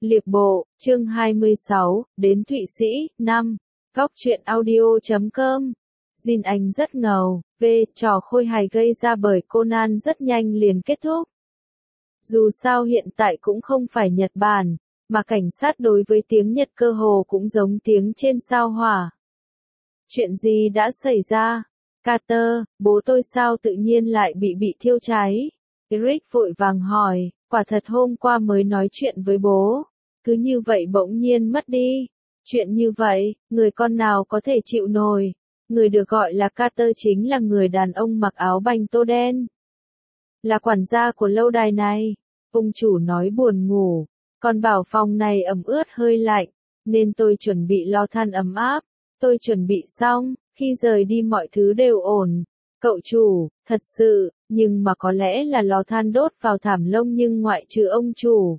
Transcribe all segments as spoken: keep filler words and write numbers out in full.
Liệp bộ, chương hai mươi sáu, đến Thụy Sĩ, năm. Góc truyện audio chấm com. Jin Anh rất ngầu, v. Trò khôi hài gây ra bởi Conan rất nhanh liền kết thúc. Dù sao hiện tại cũng không phải Nhật Bản, mà cảnh sát đối với tiếng Nhật cơ hồ cũng giống tiếng trên sao hỏa. Chuyện gì đã xảy ra? Carter, bố tôi sao tự nhiên lại bị bị thiêu cháy? Eric vội vàng hỏi, quả thật hôm qua mới nói chuyện với bố, cứ như vậy bỗng nhiên mất đi. Chuyện như vậy, người con nào có thể chịu nổi? Người được gọi là Carter chính là người đàn ông mặc áo banh tô đen. Là quản gia của lâu đài này. Ông chủ nói buồn ngủ, còn bảo phòng này ẩm ướt hơi lạnh, nên tôi chuẩn bị lò than ấm áp. Tôi chuẩn bị xong, khi rời đi mọi thứ đều ổn. Cậu chủ, thật sự, nhưng mà có lẽ là lò than đốt vào thảm lông nhưng ngoại trừ ông chủ.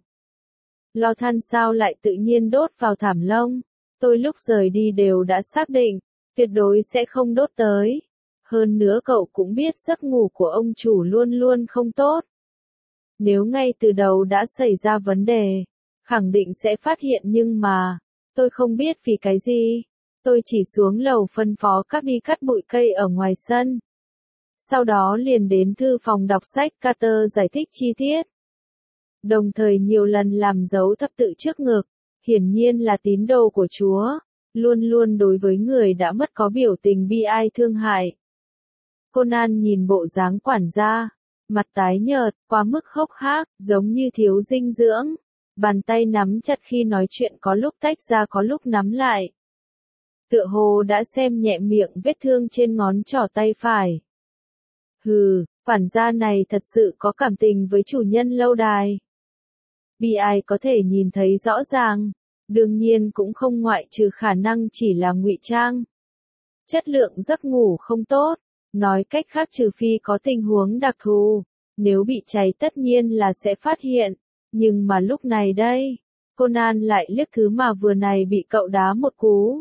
Lò than sao lại tự nhiên đốt vào thảm lông? Tôi lúc rời đi đều đã xác định, tuyệt đối sẽ không đốt tới. Hơn nữa cậu cũng biết giấc ngủ của ông chủ luôn luôn không tốt. Nếu ngay từ đầu đã xảy ra vấn đề, khẳng định sẽ phát hiện nhưng mà, tôi không biết vì cái gì. Tôi chỉ xuống lầu phân phó các đi cắt bụi cây ở ngoài sân. Sau đó liền đến thư phòng đọc sách, Carter giải thích chi tiết. Đồng thời nhiều lần làm dấu thập tự trước ngực, hiển nhiên là tín đồ của Chúa, luôn luôn đối với người đã mất có biểu tình bi ai thương hại. Conan nhìn bộ dáng quản gia, mặt tái nhợt, quá mức hốc hác, giống như thiếu dinh dưỡng, bàn tay nắm chặt khi nói chuyện có lúc tách ra có lúc nắm lại. Tựa hồ đã xem nhẹ miệng vết thương trên ngón trỏ tay phải. Hừ, quản gia này thật sự có cảm tình với chủ nhân lâu đài. Bi ai có thể nhìn thấy rõ ràng, đương nhiên cũng không ngoại trừ khả năng chỉ là ngụy trang. Chất lượng giấc ngủ không tốt, nói cách khác trừ phi có tình huống đặc thù, nếu bị cháy tất nhiên là sẽ phát hiện, nhưng mà lúc này đây, Conan lại liếc thứ mà vừa này bị cậu đá một cú.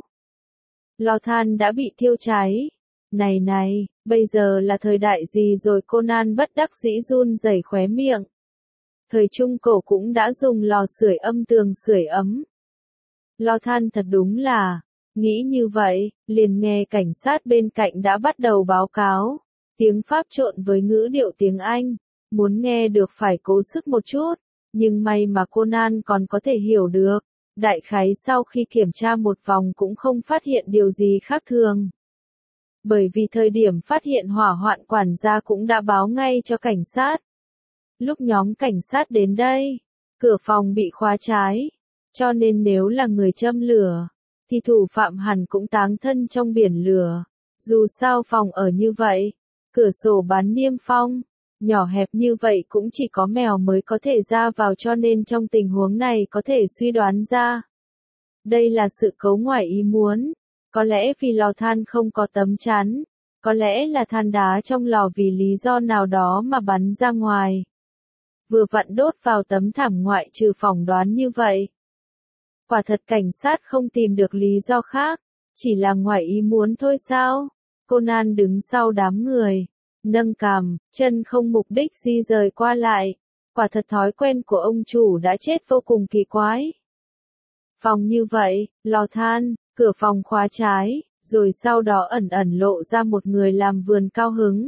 Lò than đã bị thiêu cháy. Này này, bây giờ là thời đại gì rồi? Conan bất đắc dĩ run rẩy khóe miệng. Thời Trung Cổ cũng đã dùng lò sưởi âm tường sưởi ấm. Lò than thật đúng là, nghĩ như vậy, liền nghe cảnh sát bên cạnh đã bắt đầu báo cáo. Tiếng Pháp trộn với ngữ điệu tiếng Anh, muốn nghe được phải cố sức một chút, nhưng may mà Conan còn có thể hiểu được. Đại khái sau khi kiểm tra một vòng cũng không phát hiện điều gì khác thường. Bởi vì thời điểm phát hiện hỏa hoạn quản gia cũng đã báo ngay cho cảnh sát. Lúc nhóm cảnh sát đến đây, cửa phòng bị khóa trái, cho nên nếu là người châm lửa, thì thủ phạm hẳn cũng táng thân trong biển lửa. Dù sao phòng ở như vậy, cửa sổ bán niêm phong, nhỏ hẹp như vậy cũng chỉ có mèo mới có thể ra vào cho nên trong tình huống này có thể suy đoán ra. Đây là sự cố ngoài ý muốn, có lẽ vì lò than không có tấm chắn, có lẽ là than đá trong lò vì lý do nào đó mà bắn ra ngoài. Vừa vặn đốt vào tấm thảm ngoại trừ phỏng đoán như vậy. Quả thật cảnh sát không tìm được lý do khác, chỉ là ngoài ý muốn thôi sao? Conan đứng sau đám người, nâng cằm, chân không mục đích di rời qua lại. Quả thật thói quen của ông chủ đã chết vô cùng kỳ quái. Phòng như vậy, lò than, cửa phòng khóa trái, rồi sau đó ẩn ẩn lộ ra một người làm vườn cao hứng.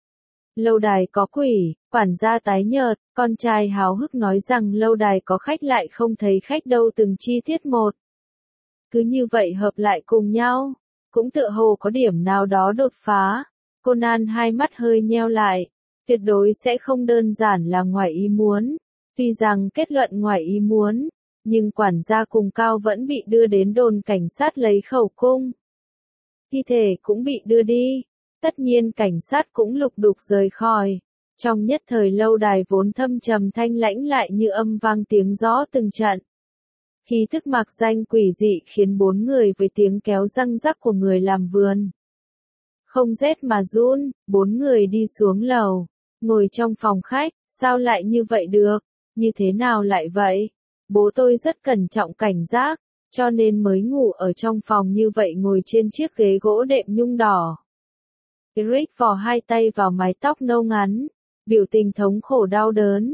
Lâu đài có quỷ, quản gia tái nhợt, con trai háo hức nói rằng lâu đài có khách lại không thấy khách đâu từng chi tiết một. Cứ như vậy hợp lại cùng nhau, cũng tựa hồ có điểm nào đó đột phá. Conan hai mắt hơi nheo lại, tuyệt đối sẽ không đơn giản là ngoài ý muốn. Tuy rằng kết luận ngoài ý muốn, nhưng quản gia cùng cao vẫn bị đưa đến đồn cảnh sát lấy khẩu cung. Thi thể cũng bị đưa đi. Tất nhiên cảnh sát cũng lục đục rời khỏi. Trong nhất thời lâu đài vốn thâm trầm thanh lãnh lại như âm vang tiếng gió từng trận. Khí thức mạc danh quỷ dị khiến bốn người với tiếng kéo răng rắc của người làm vườn. Không rét mà run, bốn người đi xuống lầu, ngồi trong phòng khách, sao lại như vậy được, như thế nào lại vậy? Bố tôi rất cẩn trọng cảnh giác, cho nên mới ngủ ở trong phòng như vậy ngồi trên chiếc ghế gỗ đệm nhung đỏ. Eric vò hai tay vào mái tóc nâu ngắn, biểu tình thống khổ đau đớn.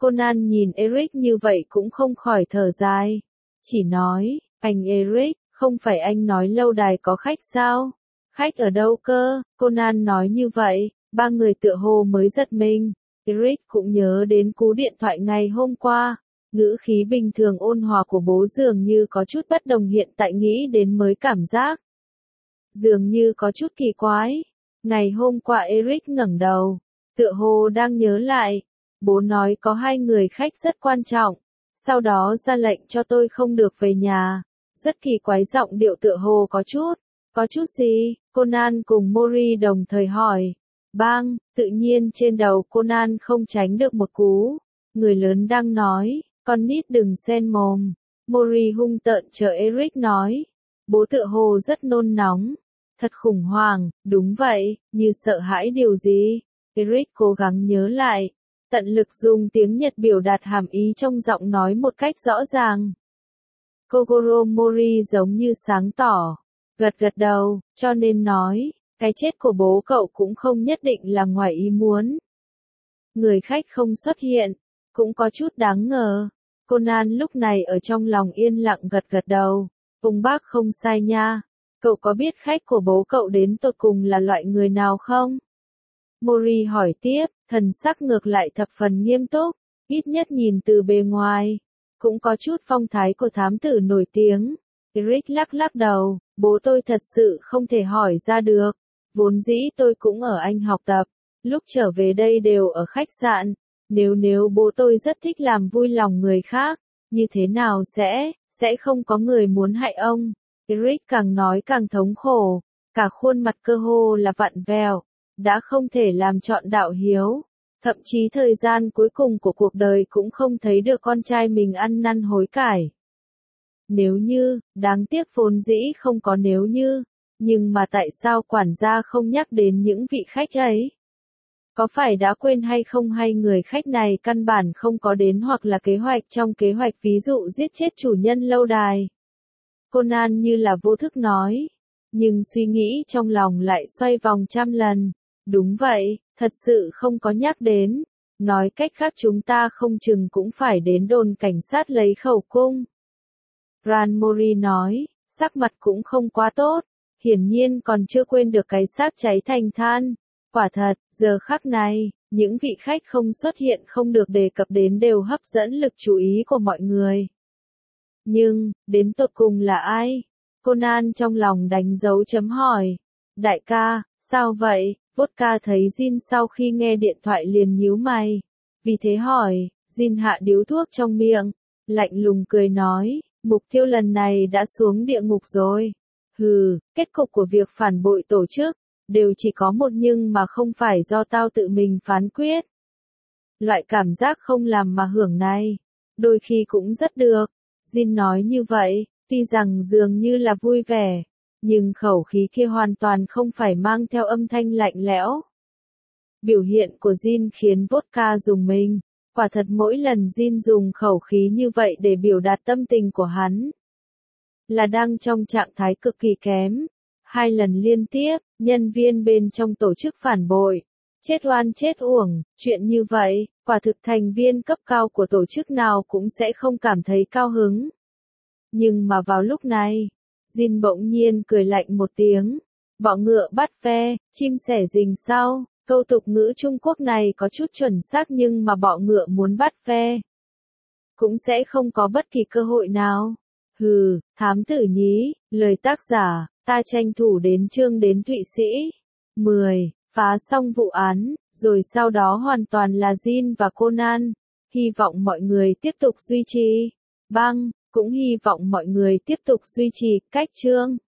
Conan nhìn Eric như vậy cũng không khỏi thở dài. Chỉ nói, anh Eric, không phải anh nói lâu đài có khách sao? Khách ở đâu cơ? Conan nói như vậy, ba người tựa hồ mới giật mình. Eric cũng nhớ đến cú điện thoại ngày hôm qua. Ngữ khí bình thường ôn hòa của bố dường như có chút bất đồng, hiện tại nghĩ đến mới cảm giác dường như có chút kỳ quái. Ngày hôm qua Eric ngẩng đầu, tựa hồ đang nhớ lại. Bố nói có hai người khách rất quan trọng, sau đó ra lệnh cho tôi không được về nhà. Rất kỳ quái, giọng điệu tựa hồ có chút. Có chút gì? Conan cùng Mori đồng thời hỏi. Bang, tự nhiên trên đầu Conan không tránh được một cú. Người lớn đang nói, con nít đừng xen mồm. Mori hung tợn chờ Eric nói. Bố tựa hồ rất nôn nóng. Thật khủng hoảng, đúng vậy, như sợ hãi điều gì. Eric cố gắng nhớ lại, tận lực dùng tiếng Nhật biểu đạt hàm ý trong giọng nói một cách rõ ràng. Kogoro Mori giống như sáng tỏ, gật gật đầu, cho nên nói, cái chết của bố cậu cũng không nhất định là ngoài ý muốn. Người khách không xuất hiện, cũng có chút đáng ngờ. Conan lúc này ở trong lòng yên lặng gật gật đầu, ông bác không sai nha. Cậu có biết khách của bố cậu đến tột cùng là loại người nào không? Mori hỏi tiếp, thần sắc ngược lại thập phần nghiêm túc, ít nhất nhìn từ bề ngoài, cũng có chút phong thái của thám tử nổi tiếng. Eric lắc lắc đầu, bố tôi thật sự không thể hỏi ra được, vốn dĩ tôi cũng ở Anh học tập, lúc trở về đây đều ở khách sạn, nếu nếu bố tôi rất thích làm vui lòng người khác, như thế nào sẽ, sẽ không có người muốn hại ông. Eric càng nói càng thống khổ, cả khuôn mặt cơ hồ là vặn vẹo, đã không thể làm chọn đạo hiếu, thậm chí thời gian cuối cùng của cuộc đời cũng không thấy được con trai mình ăn năn hối cải. Nếu như, đáng tiếc vốn dĩ không có nếu như, nhưng mà tại sao quản gia không nhắc đến những vị khách ấy? Có phải đã quên hay không, hay người khách này căn bản không có đến, hoặc là kế hoạch trong kế hoạch, ví dụ giết chết chủ nhân lâu đài? Conan như là vô thức nói, nhưng suy nghĩ trong lòng lại xoay vòng trăm lần. Đúng vậy, thật sự không có nhắc đến. Nói cách khác chúng ta không chừng cũng phải đến đồn cảnh sát lấy khẩu cung. Ran Mori nói, sắc mặt cũng không quá tốt, hiển nhiên còn chưa quên được cái xác cháy thành than. Quả thật, giờ khắc này, những vị khách không xuất hiện không được đề cập đến đều hấp dẫn lực chú ý của mọi người. Nhưng, đến tột cùng là ai? Conan trong lòng đánh dấu chấm hỏi. Đại ca, sao vậy? Vodka thấy Jin sau khi nghe điện thoại liền nhíu mày. Vì thế hỏi, Jin hạ điếu thuốc trong miệng, lạnh lùng cười nói, mục tiêu lần này đã xuống địa ngục rồi. Hừ, kết cục của việc phản bội tổ chức, đều chỉ có một nhưng mà không phải do tao tự mình phán quyết. Loại cảm giác không làm mà hưởng này, đôi khi cũng rất được. Jin nói như vậy, tuy rằng dường như là vui vẻ, nhưng khẩu khí kia hoàn toàn không phải mang theo âm thanh lạnh lẽo. Biểu hiện của Jin khiến Vodka rùng mình, quả thật mỗi lần Jin dùng khẩu khí như vậy để biểu đạt tâm tình của hắn, là đang trong trạng thái cực kỳ kém. Hai lần liên tiếp, nhân viên bên trong tổ chức phản bội, chết oan chết uổng, chuyện như vậy, quả thực thành viên cấp cao của tổ chức nào cũng sẽ không cảm thấy cao hứng. Nhưng mà vào lúc này, Jin bỗng nhiên cười lạnh một tiếng, bọ ngựa bắt ve, chim sẻ rình sau, câu tục ngữ Trung Quốc này có chút chuẩn xác, nhưng mà bọ ngựa muốn bắt ve, cũng sẽ không có bất kỳ cơ hội nào. Hừ, thám tử nhí, lời tác giả, ta tranh thủ đến chương đến Thụy Sĩ. mười. Phá xong vụ án, rồi sau đó hoàn toàn là Jin và Conan. Hy vọng mọi người tiếp tục duy trì. Băng, cũng hy vọng mọi người tiếp tục duy trì cách chương.